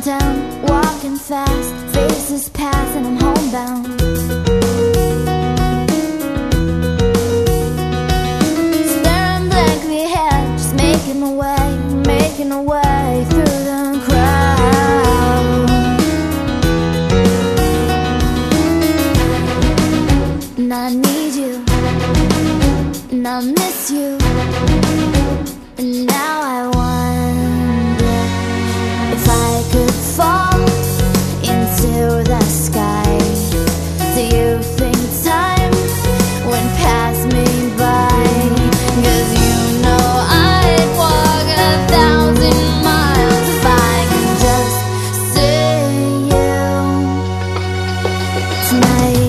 downtown, walking fast, faces pass and I'm homebound. Staring blankly ahead, just making my way through the crowd. And I need you, and I miss you, and now I wonder if I could fall into the sky. Do you think time would pass me by? 'Cause you know I'd walk 1,000 miles if I could just see you tonight.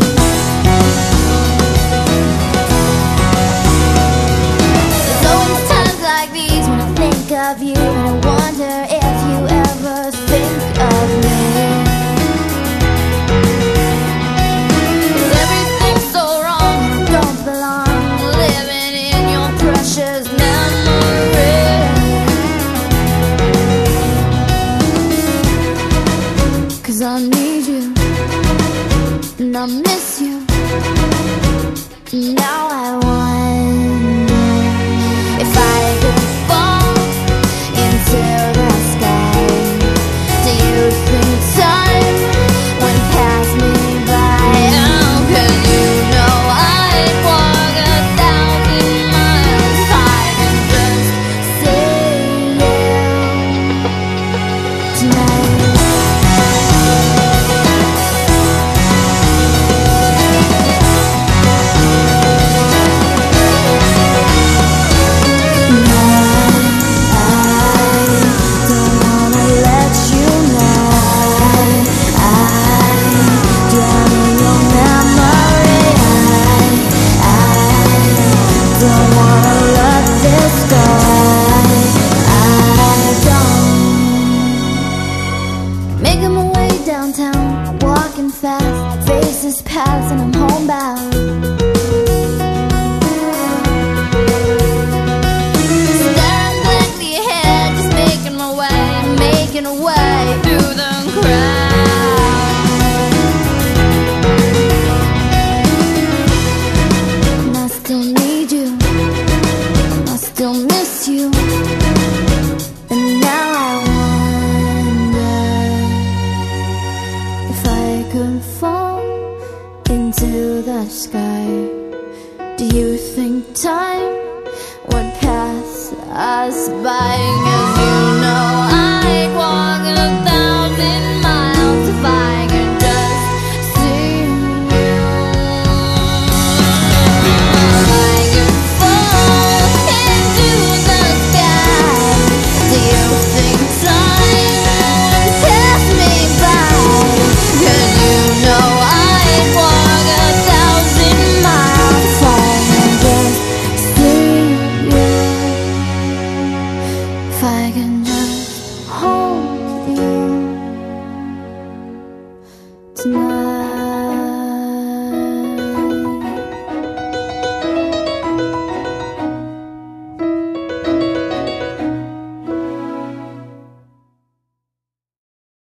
There's always times like these when I think of you, and I wonder if you ever think of me. 'Cause everything's so wrong and I don't belong, living in your precious memory. 'Cause I need you, and I miss you, and now I wonder if I could fall into the sky. Do you think time would pass me by? Oh, 'cause you know I'd walk 1,000 miles if I could just see you tonight. Making my way downtown, walking fast, faces pass and I'm homebound. Staring blankly ahead, just making my way through the crowd. And I still need you, I still miss you, and now I wonder if I could fall into the sky. Do you think time would pass us by? 'Cause you know I'd walk 1,000 miles if I could just see you. If I could fall into the sky, do you think time would pass me by? 'Cause you know I'd walk 1,000 miles if I could just see you. If I can just hold you tonight.